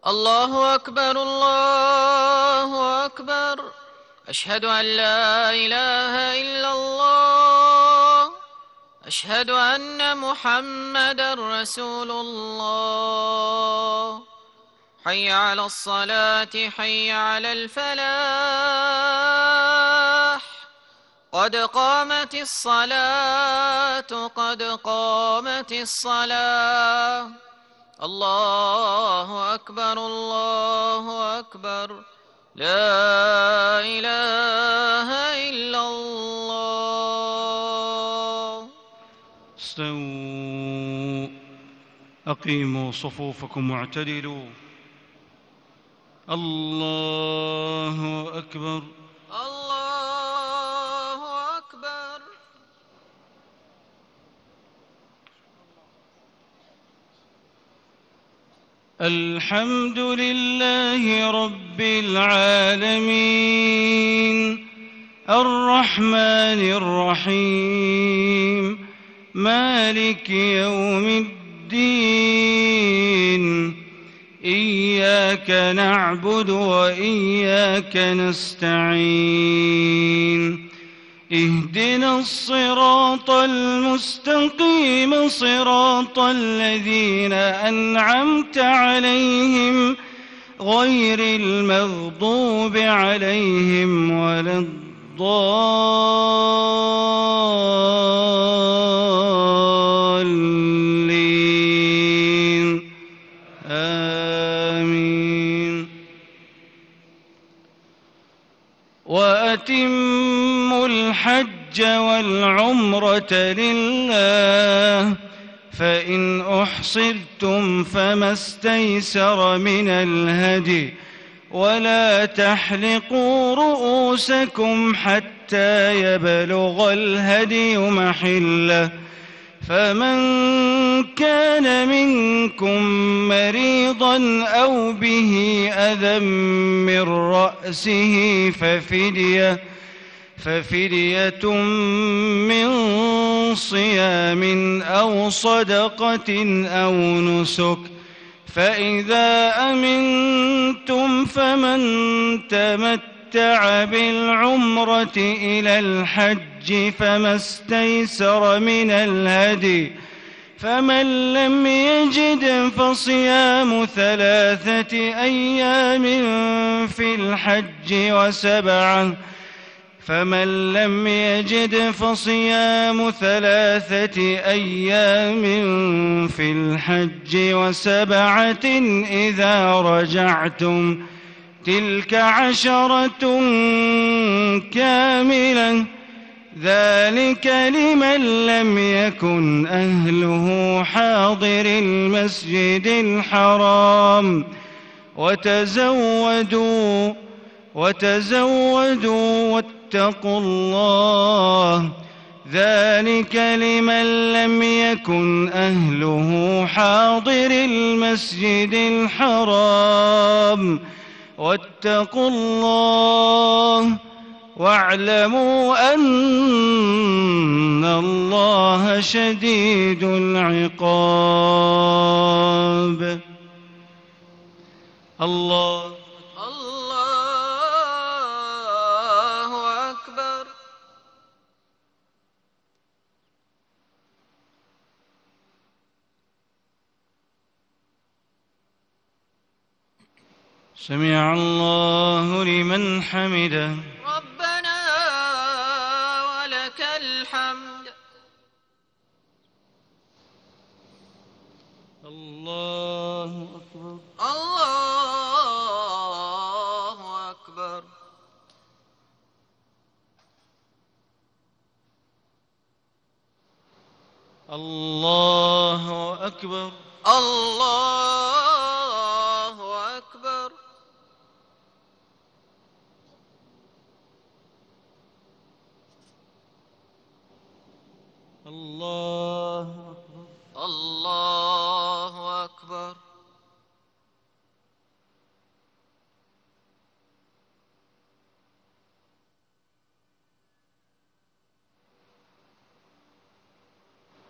الله أكبر الله أكبر. أشهد أن لا إله إلا الله. أشهد أن محمدًا رسول الله. حي على الصلاة حي على الفلاح. قد قامت الصلاة قد قامت الصلاة. الله أكبر الله أكبر. لا إله إلا الله. استووا، أقيموا صفوفكم واعتدلوا. الله أكبر الله أكبر. الحمد لله رب العالمين، الرحمن الرحيم، مالك يوم الدين. إياك نعبد وإياك نستعين. اهدنا الصراط المستقيم، صراط الذين أنعمت عليهم غير المغضوب عليهم ولا الضالين. آمين. وأتموا الحج والعمرة لله، فإن أحصرتم فما استيسر من الهدي، ولا تحلقوا رؤوسكم حتى يبلغ الهدي محله، فمن كان منكم مريضا أو به أذى من رأسه ففدية من صيام أو صدقة أو نسك. فإذا أمنتم فمن تمتع بالعمرة إلى الحج فما استيسر من الهدي، فمن لم يجد فصيام 3 أيام في الحج وسبعة فمن لم يجد فصيام 3 أيام في الحج وسبعة إذا رجعتم، تلك 10 كاملة، ذلك لمن لم يكن أهله حاضر المسجد الحرام. وتزودوا واتقوا الله، ذلك لمن لم يكن أهله حاضر المسجد الحرام. واتقوا الله واعلموا أن الله شديد العقاب. الله أكبر. سمع الله لمن حمده. ربنا ولك الحمد. الله أكبر الله أكبر. الله أكبر الله أكبر. الله أكبر الله أكبر.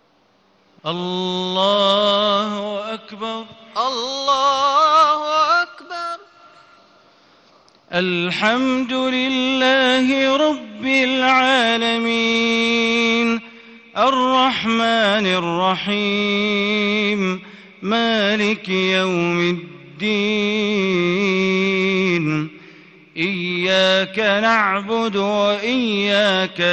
الله أكبر الله الحمد لله رب العالمين الرحمن الرحيم مالك يوم الدين إياك نعبد وإياك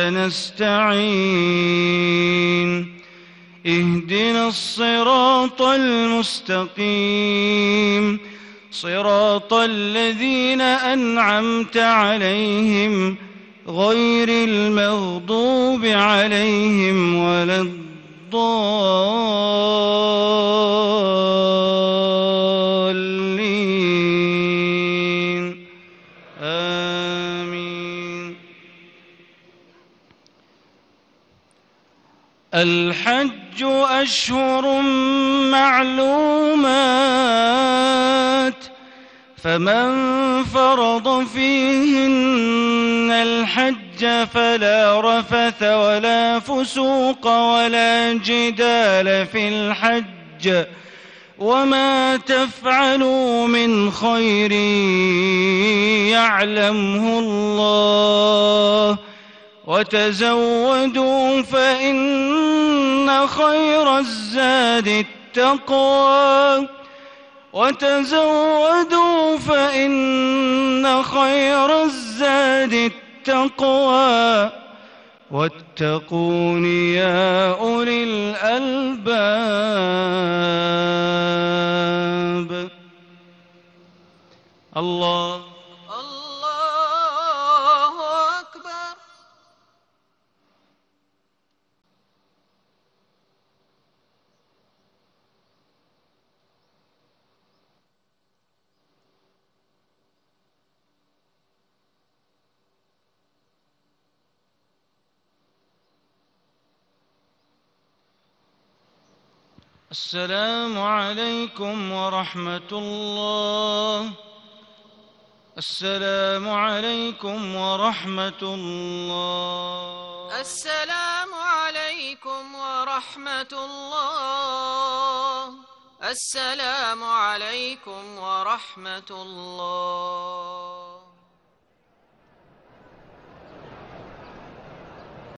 نستعين اهدنا الصراط المستقيم صراط الذين أنعمت عليهم غير المغضوب عليهم ولا الضالين آمين. الحج أشهر معلومات فمن فرض فيهن الحج فلا رفث ولا فسوق ولا جدال في الحج وما تفعلوا من خير يعلمه الله وتزودوا فإن خير الزاد التقوى واتقون يا أولي الألباب. الله أكبر. السلام عليكم ورحمة الله. السلام عليكم ورحمة الله. السلام عليكم ورحمة الله. السلام عليكم ورحمة الله.